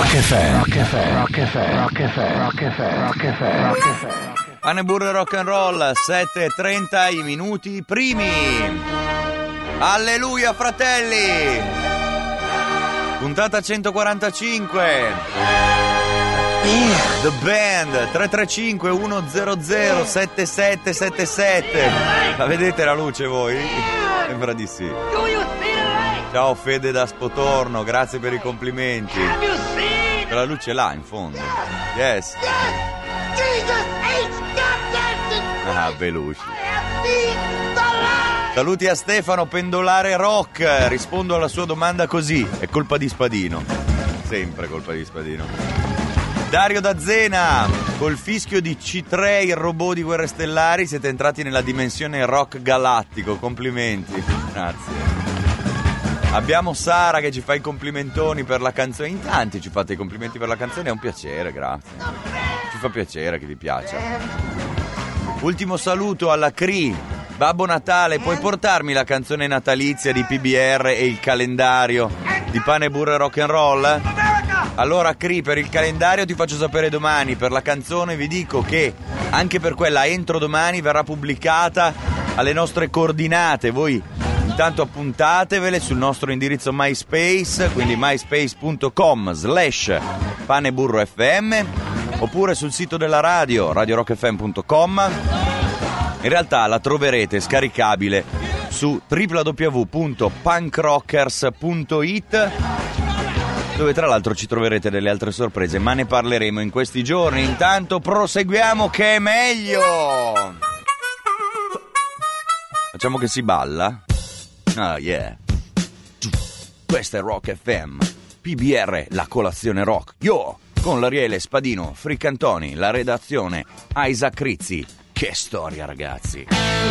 Rock FM. Pane, burro e rock and roll, 7:30 i minuti primi. Alleluia, fratelli. Puntata 145. The Band 335 100 7777. La vedete la luce voi? Sembra di sì. Ciao Fede da Spotorno, grazie per i complimenti. La luce là in fondo. Yes. Ah, Belushi. Saluti a Stefano Pendolare Rock. Rispondo alla sua domanda così: è colpa di Spadino. Sempre colpa di Spadino. Dario da Zena, col fischio di C3, il robot di Guerre Stellari, siete entrati nella dimensione rock galattico. Complimenti. Grazie. Abbiamo Sara che ci fa i complimentoni per la canzone. In tanti ci fate i complimenti per la canzone, è un piacere, grazie. Ci fa piacere che vi piaccia. Ultimo saluto alla Cri. Babbo Natale, puoi portarmi la canzone natalizia di PBR e il calendario di Pane, burro e rock and roll? Allora Cri, per il calendario ti faccio sapere domani. Per la canzone vi dico che anche per quella entro domani verrà pubblicata alle nostre coordinate. Voi intanto appuntatevele sul nostro indirizzo MySpace, quindi myspace.com/paneburrofm, oppure sul sito della radio, radiorockfm.com. In realtà la troverete scaricabile su www.punkrockers.it, dove tra l'altro ci troverete delle altre sorprese, ma ne parleremo in questi giorni. Intanto proseguiamo che è meglio. Facciamo che si balla. Ah, yeah. Questa è Rock FM, PBR, la colazione rock. Yo, con l'Ariele Spadino, Fricantoni, la redazione, Isaac Rizzi. Che storia, ragazzi.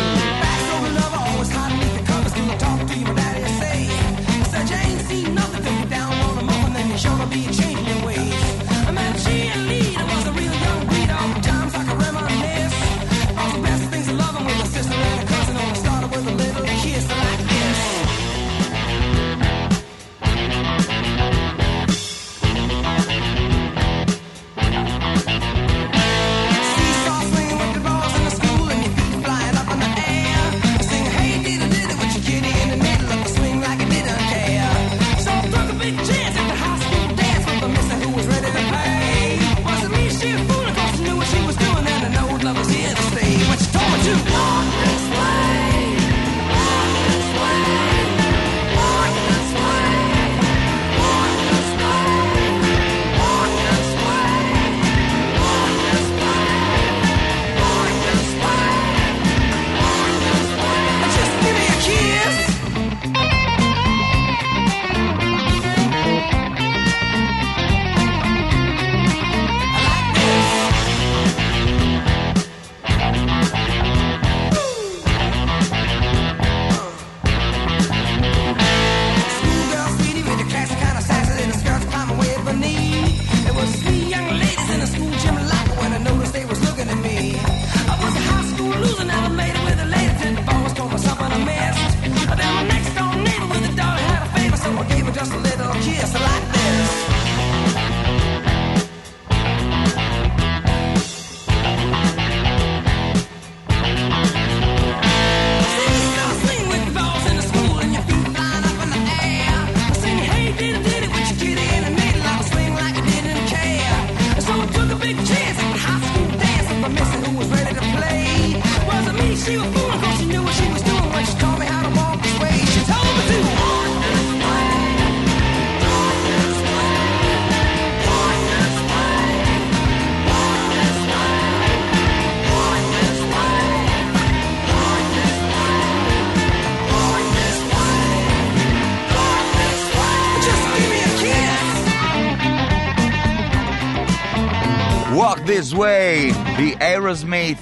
Walk This Way di Aerosmith.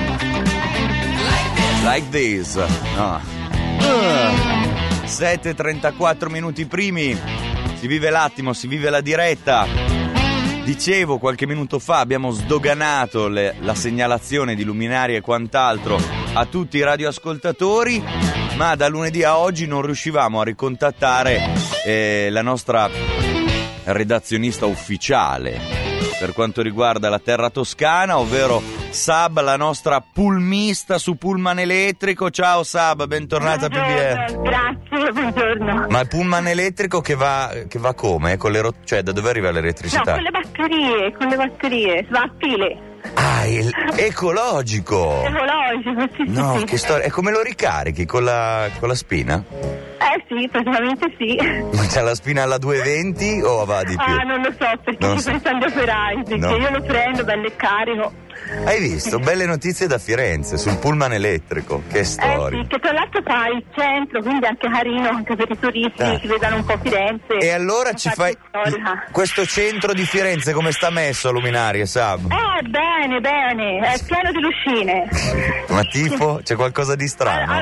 Like this. No. 7:34 minuti primi. Si vive l'attimo, si vive la diretta. Dicevo, qualche minuto fa abbiamo sdoganato la segnalazione di luminari e quant'altro a tutti i radioascoltatori, ma da lunedì a oggi non riuscivamo a ricontattare la nostra redazionista ufficiale per quanto riguarda la terra toscana, ovvero Sab, la nostra pulmista su pullman elettrico. Ciao Sab, bentornata a PBR. Grazie, buongiorno. Ma il pullman elettrico che va come? Con le cioè da dove arriva l'elettricità? No, con le batterie, va a file. Ah, ecologico! Ecologico, sì. No, sì. che storia. E come lo ricarichi? Con la spina? Sì, praticamente sì. Ma c'è la spina alla 220 o va di più? Ah, non lo so, perché Non ci so. pensano gli operai, perché No. io lo prendo, bello e carico. Hai visto? Belle notizie da Firenze sul pullman elettrico. Che storia. Sì, che tra l'altro fa il centro, quindi anche carino, anche per i turisti Ah. che vedano un po' Firenze. E allora Una ci parte fai storica. questo centro di Firenze come sta messo a luminarie, Sab? Bene, è pieno di lucine. Ma tifo? C'è qualcosa di strano?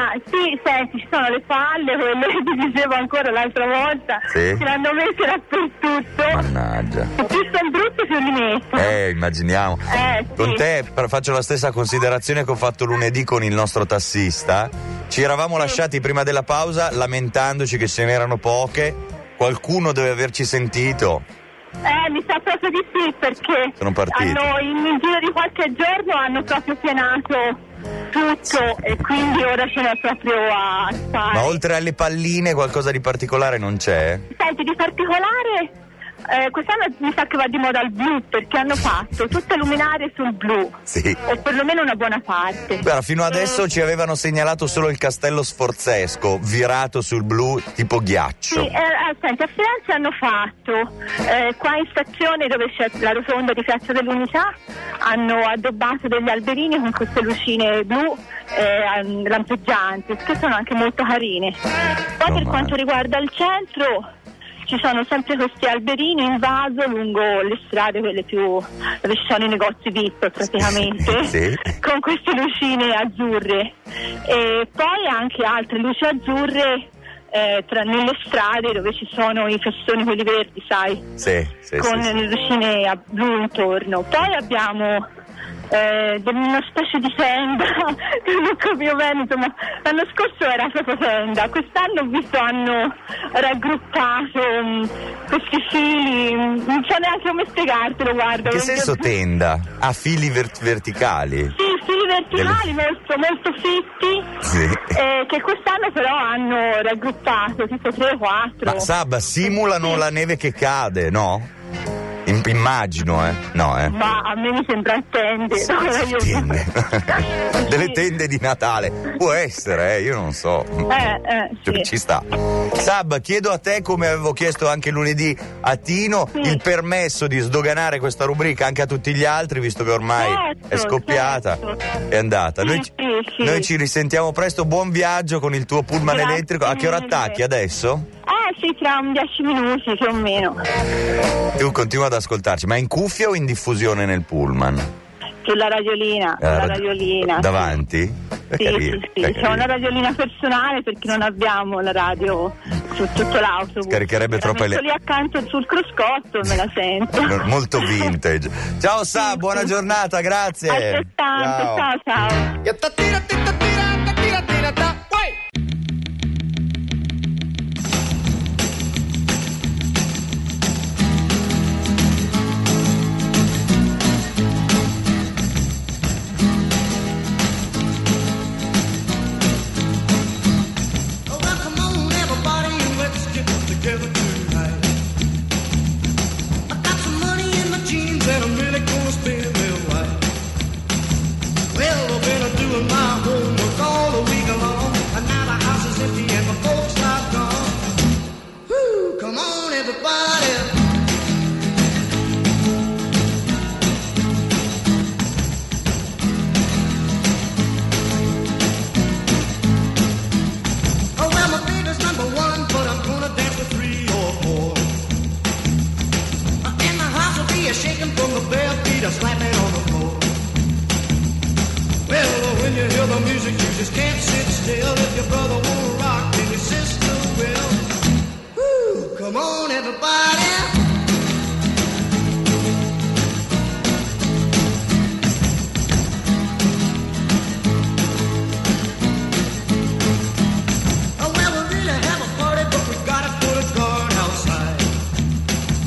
Sì, senti, ci sono le palle, quelle che ti dicevo ancora l'altra volta, Sì. ce l'hanno messe dappertutto. Mannaggia. Più sono brutte più li metto. Immaginiamo. Sì. Con te faccio la stessa considerazione che ho fatto lunedì con il nostro tassista. Ci eravamo lasciati prima della pausa lamentandoci che ce n'erano poche. Qualcuno deve averci sentito. Mi sa proprio di sì, perché Sono partiti. in giro di qualche giorno hanno proprio pianato tutto e quindi ora ce n'è proprio a stare. Ma oltre alle palline qualcosa di particolare non c'è? Senti, di particolare, quest'anno mi sa che va di moda il blu, perché hanno fatto tutte luminarie sul blu, Sì. o perlomeno una buona parte. Guarda, fino adesso ci avevano segnalato solo il Castello Sforzesco, virato sul blu tipo ghiaccio. Sì, senti, a Firenze hanno fatto, qua in stazione dove c'è la rotonda di Piazza dell'Unità, hanno addobbato degli alberini con queste lucine blu lampeggianti, che sono anche molto carine. Poi per male. quanto riguarda il centro, ci sono sempre questi alberini in vaso lungo le strade, quelle più dove ci sono i negozi VIP praticamente, Sì. con queste lucine azzurre. E poi anche altre luci azzurre nelle strade dove ci sono i festoni, quelli verdi, sai, Sì, con sì. le lucine blu intorno. Poi abbiamo una specie di tenda che non capivo bene, insomma, l'anno scorso era proprio tenda, quest'anno ho visto hanno raggruppato questi fili, non so neanche come spiegartelo, guarda. Che senso tenda? Ha fili verticali? Sì, fili verticali molto fitti, Sì. che quest'anno però hanno raggruppato tipo 3-4. Ma Sab, simulano la neve che cade, no? Immagino, No, Ma a me mi sembra tende. Allora io... Tende. Delle Sì. tende di Natale. Può essere, io non so. Sì. Ci sta. Sab, chiedo a te, come avevo chiesto anche lunedì a Tino, Sì. il permesso di sdoganare questa rubrica anche a tutti gli altri, visto che ormai Certo, è scoppiata, certo. è andata. Sì, sì. Noi ci risentiamo presto, buon viaggio con il tuo pullman Grazie elettrico. A che ora mille. attacchi adesso? Sì, tra 10 minuti più o meno. Tu continua ad ascoltarci, ma in cuffia o in diffusione nel pullman? Sulla radiolina, sulla radiolina. Davanti? È Sì, carino, sì. è C'è carino. una radiolina personale perché non abbiamo la radio su tutto l'autobus. Scaricherebbe troppa metto lì accanto sul cruscotto e me la sento. Molto vintage. Ciao Sa, buona giornata, grazie. Altrettanto, ciao. Shaking from the bare feet are slapping on the floor. Well, when you hear the music, you just can't sit still. If your brother won't rock, then your sister will. Woo, come on, everybody. Oh, well, we really have a party, but we gotta put a guard outside.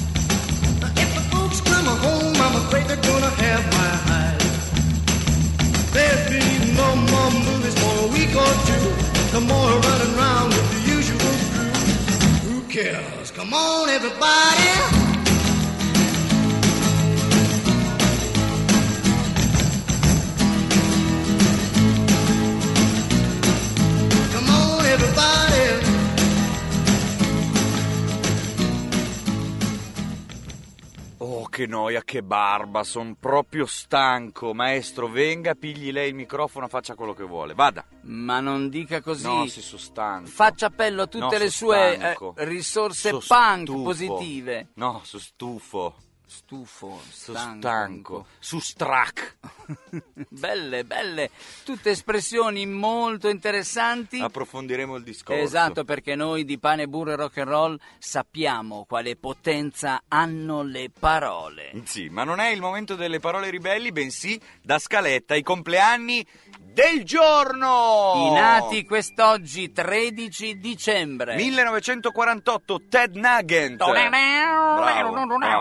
the more running round with the usual crew. Who cares? Come on, everybody. Oh, che noia, che barba, son proprio stanco. Maestro, venga, pigli lei il microfono, faccia quello che vuole. Vada. Ma non dica così. No, sì, sono stanco. Faccia appello a tutte le sue risorse punk stufo. positive. No, sono stufo. Stufo, Sono stanco. stanco. Su strac. Belle, tutte espressioni molto interessanti. Approfondiremo il discorso. Esatto, perché noi di Pane, Burro e Rock and Roll sappiamo quale potenza hanno le parole. Sì, ma non è il momento delle parole ribelli, bensì da scaletta i compleanni del giorno. I nati quest'oggi, 13 dicembre. 1948, Ted Nugent. Bravo.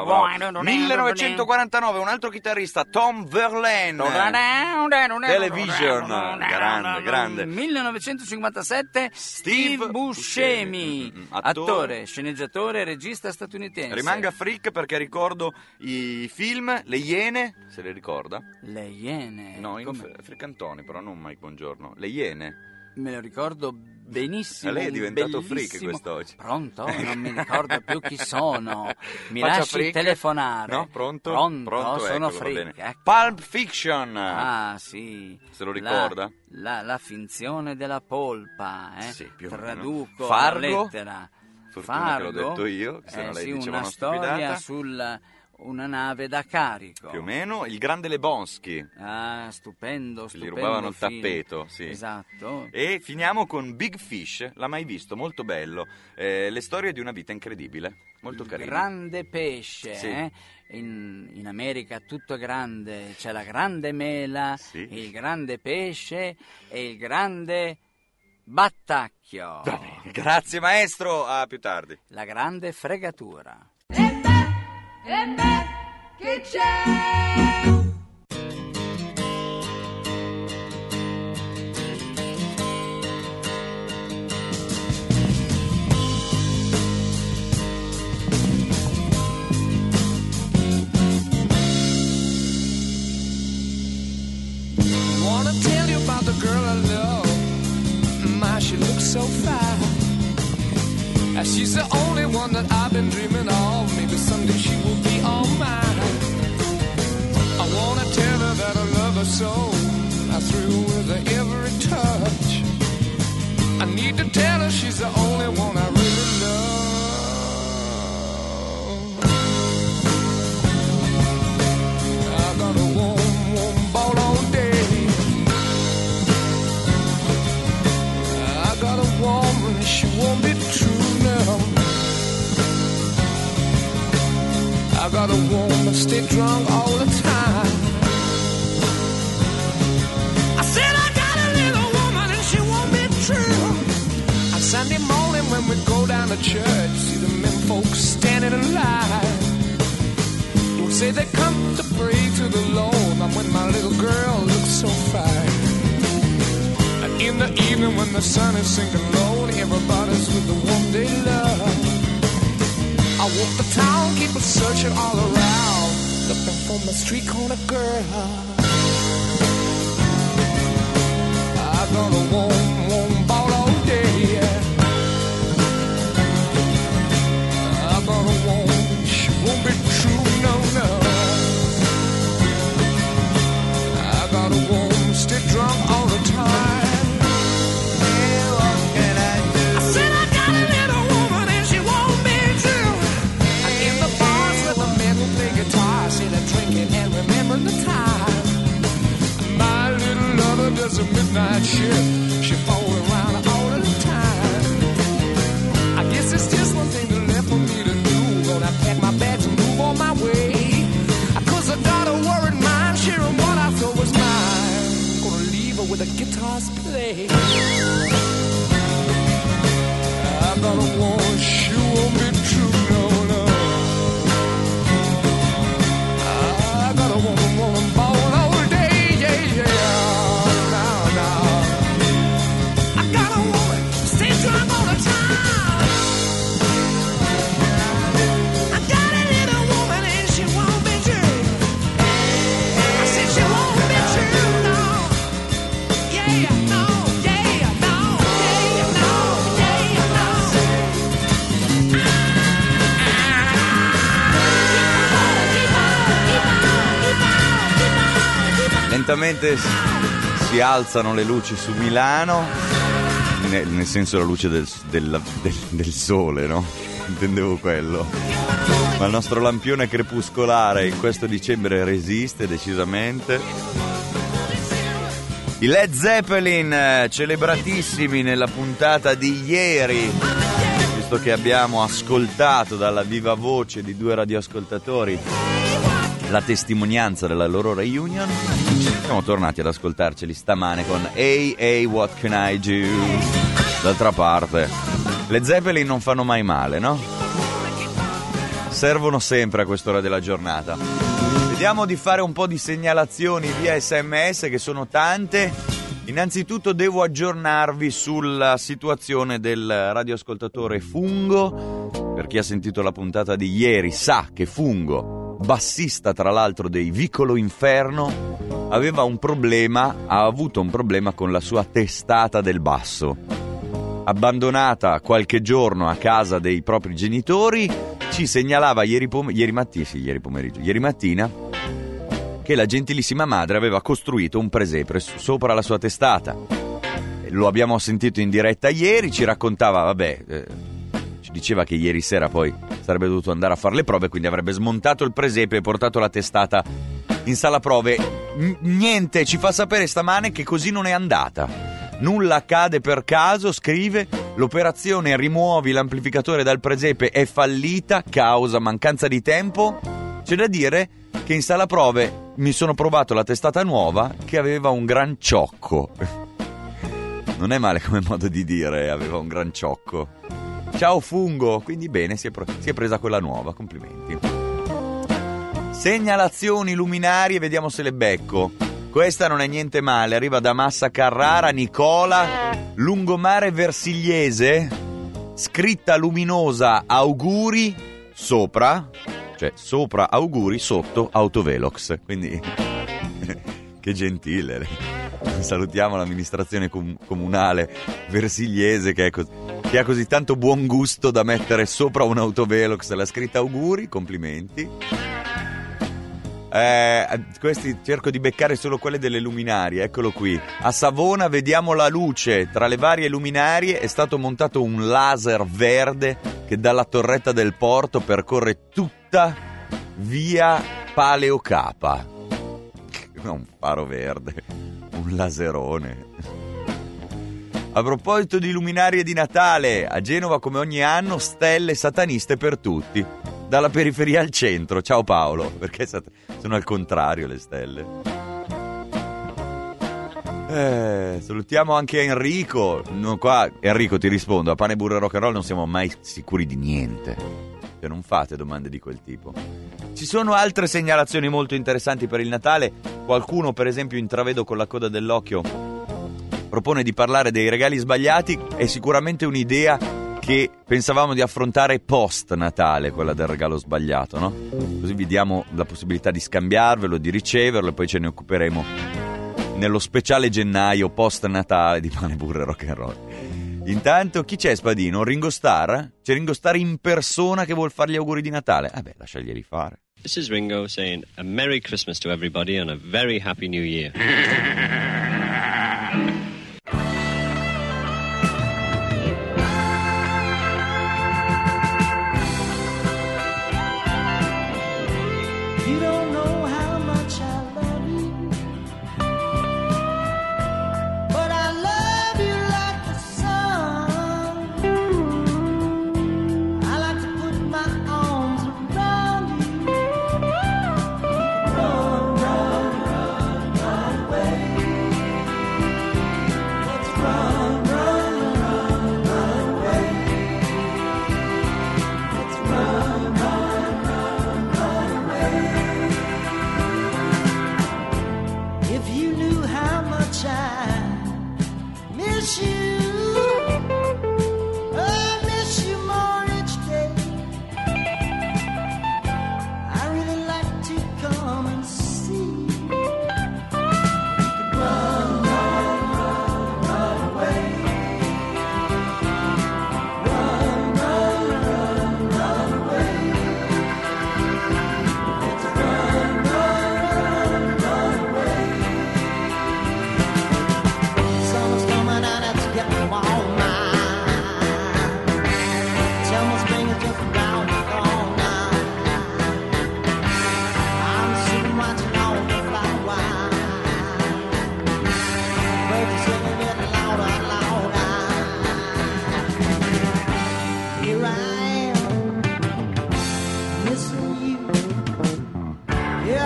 1949, un altro chitarrista, Tom Verlaine. Television. Grande. 1957, Steve Buscemi. Attore, sceneggiatore e regista statunitense. Rimanga freak perché ricordo i film Le Iene, se le ricorda? Le Iene. No, Fricantoni, però non Mike Buongiorno. Le Iene. Me lo ricordo benissimo. Lei è diventato bellissimo. freak quest'oggi. Pronto? Non mi ricordo più chi sono. Mi Faccia lasci freak. telefonare. No, pronto? Sono Eccolo, freak. va bene. Ecco. Pulp Fiction. Ah, sì. Se lo ricorda? La finzione della polpa, Sì, più o meno. Traduco Fargo? la lettera. Fortuna che l'ho detto io, che se no lei sì, diceva una una storia stupidata. su una nave da carico. Più o meno. Il grande Lebowski. Ah, stupendo. Gli rubavano il film. tappeto, sì. Esatto. E finiamo con Big Fish, l'ha mai visto, molto bello. Le storie di una vita incredibile, molto carino. Grande pesce, Sì. In America tutto è grande, c'è la grande mela, Sì. il grande pesce e il grande battacchio. Va bene, grazie maestro, a più tardi. La grande fregatura. Che c'è? Wanna tell you about the girl I love. My, she looks so fine. She's the only one that I've been dreaming of. Maybe someday she will be all mine. I wanna tell her that I love her so. I thrill with her every touch. I need to tell her she's the only one I really love. I got a warm ball all day. I got a woman, she won't be true now. I got a woman, stay drunk all the time. I said I got a little woman and she won't be true. On Sunday morning when we go down to church, see the men folks standing in line. Don't say they come to pray to the Lord, but when my little girl looks so fine. And in the evening when the sun is sinking low, everybody's with the one they love. I walk the town, keep searching all around, looking for my street corner girl. I got a warm ball all day. I got a warm, she won't be true, no. I got a warm, stay drunk all the time. Does a midnight shift, she fall around all the time. I guess it's just one thing left for me to do. Gonna pack my bags and move on my way. Cause I got a worried mind, sharing what I thought was mine. Gonna leave her with the guitars play. I got a woman, she won't be true, no. I got a woman born all day, yeah. I got a woman. Lentamente si alzano le luci su Milano, nel senso la luce del sole, no? Intendevo quello. Ma il nostro lampione crepuscolare in questo dicembre resiste decisamente. I Led Zeppelin, celebratissimi nella puntata di ieri, visto che abbiamo ascoltato dalla viva voce di 2 radioascoltatori la testimonianza della loro reunion. Siamo tornati ad ascoltarceli stamane con Hey Hey What Can I Do. D'altra parte, le Zeppelin non fanno mai male, no? Servono sempre a quest'ora della giornata. Vediamo di fare un po' di segnalazioni via SMS, che sono tante. Innanzitutto devo aggiornarvi sulla situazione del radioascoltatore Fungo. Per chi ha sentito la puntata di ieri sa che Fungo, bassista tra l'altro dei Vicolo Inferno, ha avuto un problema con la sua testata del basso. Abbandonata qualche giorno a casa dei propri genitori, ci segnalava ieri mattina che la gentilissima madre aveva costruito un presepe sopra la sua testata. Lo abbiamo sentito in diretta ieri, ci raccontava, ci diceva che ieri sera poi sarebbe dovuto andare a fare le prove, quindi avrebbe smontato il presepe e portato la testata in sala prove. Niente, ci fa sapere stamane che così non è andata. Nulla accade per caso, scrive. L'operazione rimuovi l'amplificatore dal presepe è fallita, causa mancanza di tempo. C'è da dire che in sala prove mi sono provato la testata nuova che aveva un gran ciocco. Non è male come modo di dire, aveva un gran ciocco. Ciao Fungo, quindi bene, si è presa quella nuova, complimenti. Segnalazioni luminarie, vediamo se le becco. Questa non è niente male, arriva da Massa Carrara, Nicola, lungomare Versigliese, scritta luminosa auguri sopra, cioè sopra auguri, sotto autovelox, quindi che gentile. Salutiamo l'amministrazione comunale versigliese che ha così tanto buon gusto da mettere sopra un autovelox la scritta auguri, complimenti. Questi cerco di beccare solo quelle delle luminarie, eccolo qui. A Savona vediamo la luce, tra le varie luminarie è stato montato un laser verde che dalla torretta del porto percorre tutta via Paleocapa. Un faro verde, un laserone. A proposito di luminarie di Natale, a Genova come ogni anno stelle sataniste per tutti, dalla periferia al centro. Ciao Paolo, perché sono al contrario le stelle. Salutiamo anche Enrico. Enrico, ti rispondo, a pane, burro e rock and roll non siamo mai sicuri di niente, cioè non fate domande di quel tipo. Ci sono altre segnalazioni molto interessanti per il Natale. Qualcuno, per esempio, intravedo con la coda dell'occhio, propone di parlare dei regali sbagliati. È sicuramente un'idea che pensavamo di affrontare post Natale, quella del regalo sbagliato, no? Così vi diamo la possibilità di scambiarvelo, di riceverlo, e poi ce ne occuperemo nello speciale gennaio post Natale di pane, burro e rock and roll. Intanto chi c'è, Spadino? Ringo Starr? C'è Ringo Starr in persona che vuol fare gli auguri di Natale? Lasciaglieli fare. This is Ringo saying a Merry Christmas to everybody and a very Happy New Year. You don't know how much I love you, but I love you like the sun. I like to put my arms around you. Run, run, run, run away. Let's run, run, run, run away. Let's run, run, run, run away.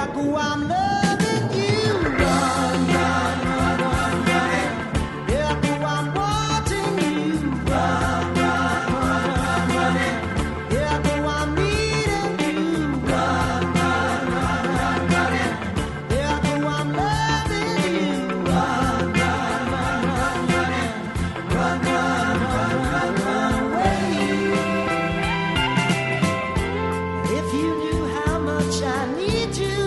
go, I'm loving you. Run, run, run, run, run. Yeah, go, I'm wanting you. Run, run, run, run, run. Yeah, go, I'm needing you. Run, run, run, run, run. Yeah, go, I'm loving you. Run, run, run, run, run. Run, run, run, run, run away. If you knew how much I need you,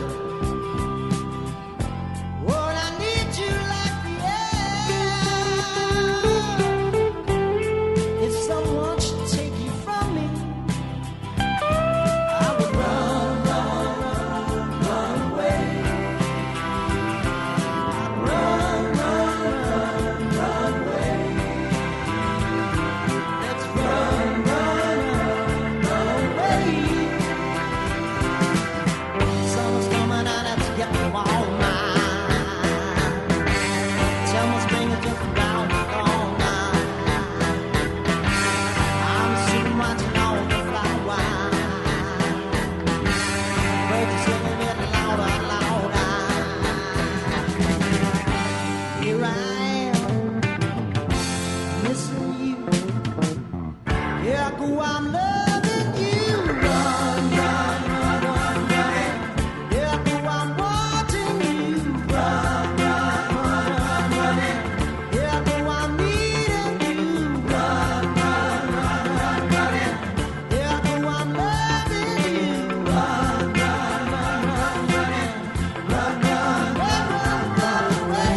well, I need you like the air. If someone should take you from me, I would run, run, run, run away. I'd run, run, run, run away. Let's run, run, run, run away. Summer's coming and it's getting all mine. Tell me spring is just around the corner. I'm sitting watching all the flowers. Birds are singing it louder, louder. Here I am, missing you. Yeah, go, I'm loving you. Run, run, run, run, run. Yeah, go, I'm wanting you. Run, run, run, run, run. Yeah, go, I'm needing you. Run, run, run, run, run. Yeah, go, I'm loving you. Run, run, run, run, run. Run, run, run, run, run away.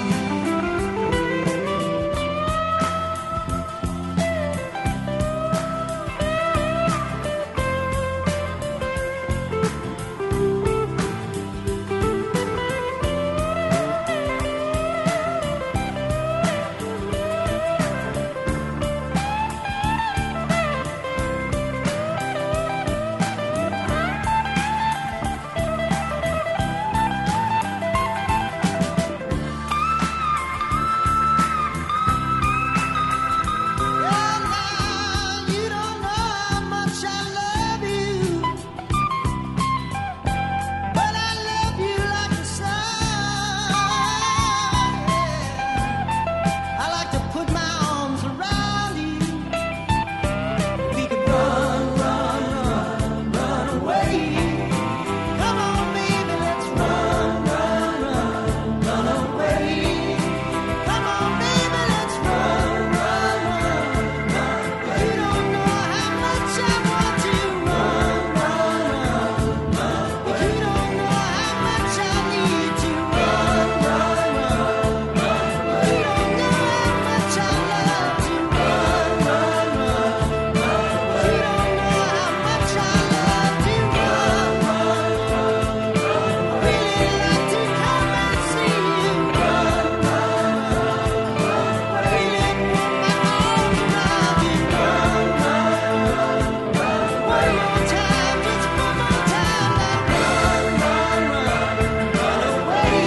Yeah, now you don't know how much I love you, but I love you like the sun. Yeah. I like to put my arms around you. We could run, run, run, run away. Come on, baby, let's run, run, run, run away. Come on, baby, let's run, run, run, run. You don't know how much I want to run, run, run, run. You don't know how much I need to run, run, run, run. You don't know how much I love to run, run, run, run. You don't know how much I love to run, run, run, run. I really like to come and see you run, run, run, run. I really put my arms around you run, run, run, run. One more time, just one more time, like run, run, run, run away.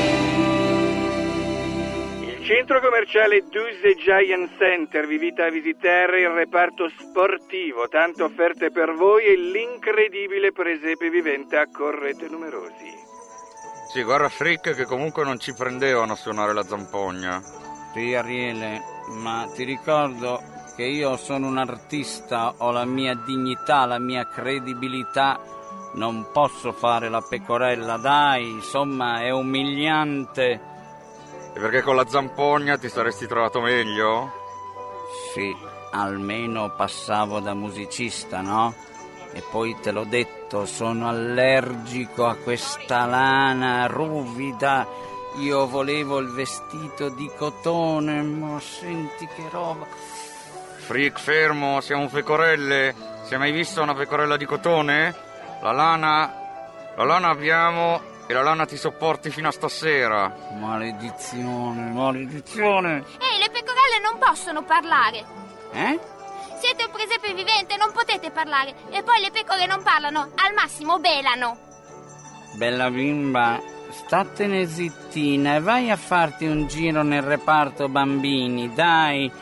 Il centro commerciale Duse Giant Center vi invita a visitare il reparto sportivo, tante offerte per voi e l'incredibile presepe vivente a Correte Numerosi. Sì, guarda Frick che comunque non ci prendevano a suonare la zampogna. Sì, Ariele, ma ti ricordo che io sono un artista, ho la mia dignità, la mia credibilità, non posso fare la pecorella, dai, insomma, è umiliante. E perché con la zampogna ti saresti trovato meglio? Sì, almeno passavo da musicista, no? E poi te l'ho detto, sono allergico a questa lana ruvida. Io volevo il vestito di cotone, ma senti che roba. Frick, fermo, siamo pecorelle. Si è mai vista una pecorella di cotone? La lana abbiamo e la lana ti sopporti fino a stasera. Maledizione, maledizione. Ehi, le pecorelle non possono parlare. Siete un presepe vivente, non potete parlare. E poi le pecore non parlano, al massimo belano. Bella bimba, statene zittina e vai a farti un giro nel reparto bambini, dai.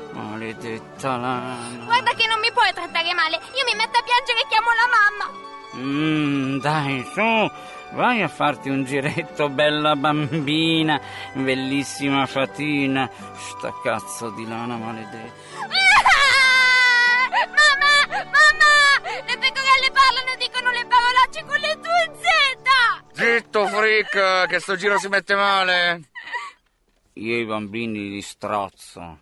Maledetta lana. Guarda che non mi puoi trattare male, io mi metto a piangere e chiamo la mamma. Dai, su, vai a farti un giretto, bella bambina, bellissima fatina. Sta cazzo di lana maledetta. Mamma! Le pecorelle parlano e dicono le parolacce con le tue Z! Zitto, freak, che sto giro si mette male. Io i bambini li strozzo.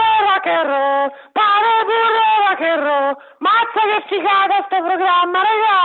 Mazza che figata sto programma, ragazzi!